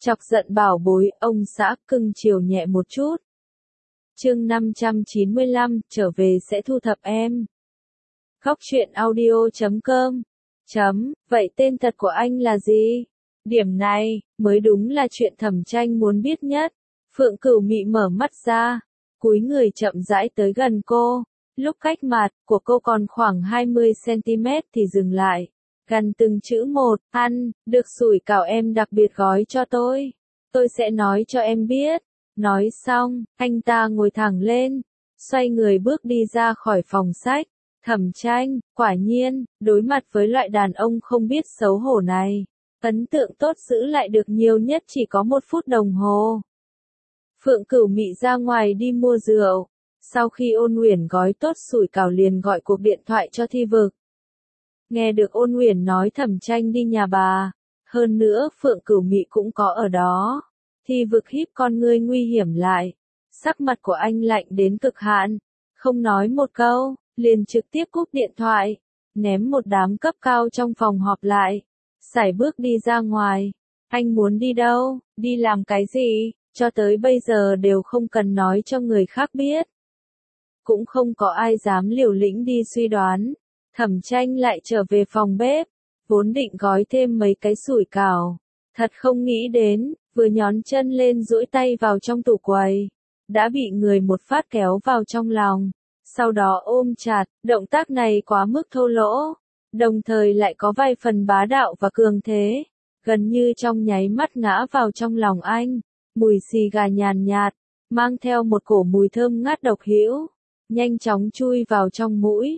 Chọc giận bảo bối, ông xã cưng chiều nhẹ một chút. Chương 595, trở về sẽ thu thập em. Góc truyện audio.com. Vậy tên thật của anh là gì? Điểm này, mới đúng là chuyện Thẩm Tranh muốn biết nhất. Phượng Cửu Mị mở mắt ra, cúi người chậm rãi tới gần cô. Lúc cách mặt của cô còn khoảng 20cm thì dừng lại. Gần từng chữ một, ăn, được sủi cảo em đặc biệt gói cho tôi. Tôi sẽ nói cho em biết. Nói xong, anh ta ngồi thẳng lên, xoay người bước đi ra khỏi phòng sách. Thẩm Tranh, quả nhiên, đối mặt với loại đàn ông không biết xấu hổ này, ấn tượng tốt giữ lại được nhiều nhất chỉ có 1 phút đồng hồ. Phượng Cửu Mị ra ngoài đi mua rượu, sau khi Ôn Uyển gói tốt sủi cảo liền gọi cuộc điện thoại cho Thi Vực. Nghe được Ôn Uyển nói Thẩm Tranh đi nhà bà, hơn nữa Phượng Cửu Mị cũng có ở đó. Thi Vực híp con ngươi nguy hiểm lại, sắc mặt của anh lạnh đến cực hạn, không nói một câu, liền trực tiếp cúp điện thoại, ném một đám cấp cao trong phòng họp lại, sải bước đi ra ngoài. Anh muốn đi đâu, đi làm cái gì, cho tới bây giờ đều không cần nói cho người khác biết. Cũng không có ai dám liều lĩnh đi suy đoán. Thẩm Tranh lại trở về phòng bếp, vốn định gói thêm mấy cái sủi cảo, thật không nghĩ đến, vừa nhón chân lên duỗi tay vào trong tủ quầy, đã bị người một phát kéo vào trong lòng, sau đó ôm chặt. Động tác này quá mức thô lỗ, đồng thời lại có vài phần bá đạo và cường thế, gần như trong nháy mắt ngã vào trong lòng anh. Mùi xì gà nhàn nhạt, mang theo một cổ mùi thơm ngát độc hữu, nhanh chóng chui vào trong mũi.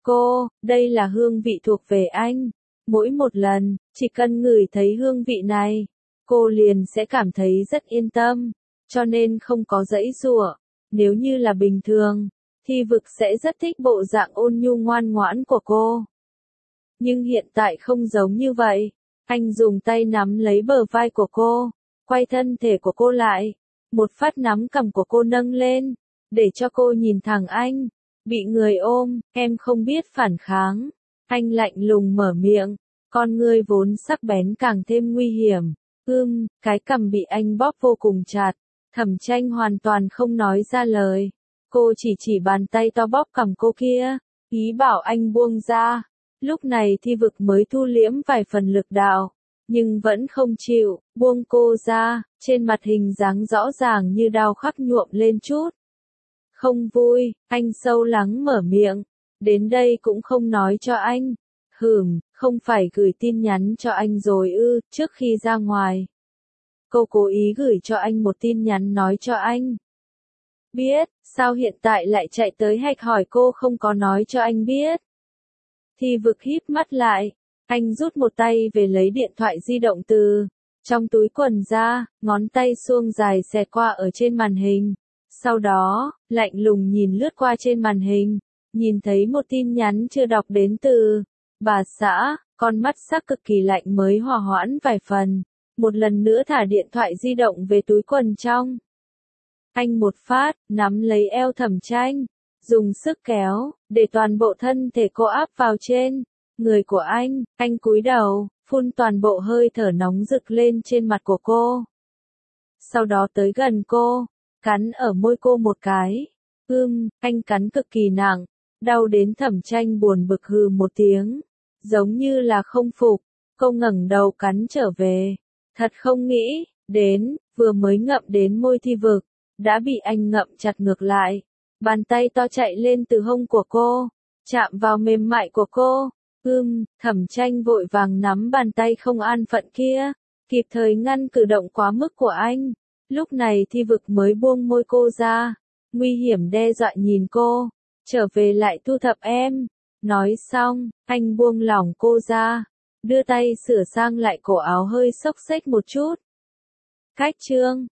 Đây là hương vị thuộc về anh. Mỗi một lần, chỉ cần ngửi thấy hương vị này, cô liền sẽ cảm thấy rất yên tâm, cho nên không có giãy giụa. Nếu như là bình thường, Thi Vực sẽ rất thích bộ dạng ôn nhu ngoan ngoãn của cô. Nhưng hiện tại không giống như vậy, anh dùng tay nắm lấy bờ vai của cô, quay thân thể của cô lại, một phát nắm cằm của cô nâng lên, để cho cô nhìn thẳng anh. Bị người ôm, em không biết phản kháng. Anh lạnh lùng mở miệng, con ngươi vốn sắc bén càng thêm nguy hiểm. Cái cằm bị anh bóp vô cùng chặt. Thẩm Tranh hoàn toàn không nói ra lời. Cô chỉ bàn tay to bóp cằm cô kia, ý bảo anh buông ra. Lúc này Thi Vực mới thu liễm vài phần lực đạo, nhưng vẫn không chịu buông cô ra. Trên mặt hình dáng rõ ràng như đau khắc nhuộm lên chút. Không vui, anh sâu lắng mở miệng. Đến đây cũng không nói cho anh. Không phải gửi tin nhắn cho anh rồi ư? Trước khi ra ngoài, cô cố ý gửi cho anh một tin nhắn nói cho anh biết, sao hiện tại lại chạy tới hạch hỏi cô không có nói cho anh biết. Thi Vực híp mắt lại, anh rút một tay về lấy điện thoại di động từ trong túi quần ra, ngón tay suông dài xẹt qua ở trên màn hình. Sau đó, lạnh lùng nhìn lướt qua trên màn hình, nhìn thấy một tin nhắn chưa đọc đến từ bà xã, con mắt sắc cực kỳ lạnh mới hòa hoãn vài phần, một lần nữa thả điện thoại di động về túi quần trong. Anh một phát, nắm lấy eo Thẩm Tranh, dùng sức kéo, để toàn bộ thân thể cô áp vào trên người của anh cúi đầu, phun toàn bộ hơi thở nóng rực lên trên mặt của cô. Sau đó tới gần cô, cắn ở môi cô một cái. Anh cắn cực kỳ nặng, đau đến Thẩm Tranh buồn bực hừ một tiếng, giống như là không phục. Cô ngẩng đầu cắn trở về, thật không nghĩ đến, vừa mới ngậm đến môi Thi Vực, đã bị anh ngậm chặt ngược lại. Bàn tay to chạy lên từ hông của cô, chạm vào mềm mại của cô. Thẩm Tranh vội vàng nắm bàn tay không an phận kia, kịp thời ngăn cử động quá mức của anh. Lúc này Thi Vực mới buông môi cô ra, nguy hiểm đe dọa nhìn cô, trở về lại thu thập em. Nói xong, anh buông lỏng cô ra, đưa tay sửa sang lại cổ áo hơi xốc xếch một chút. Cách chương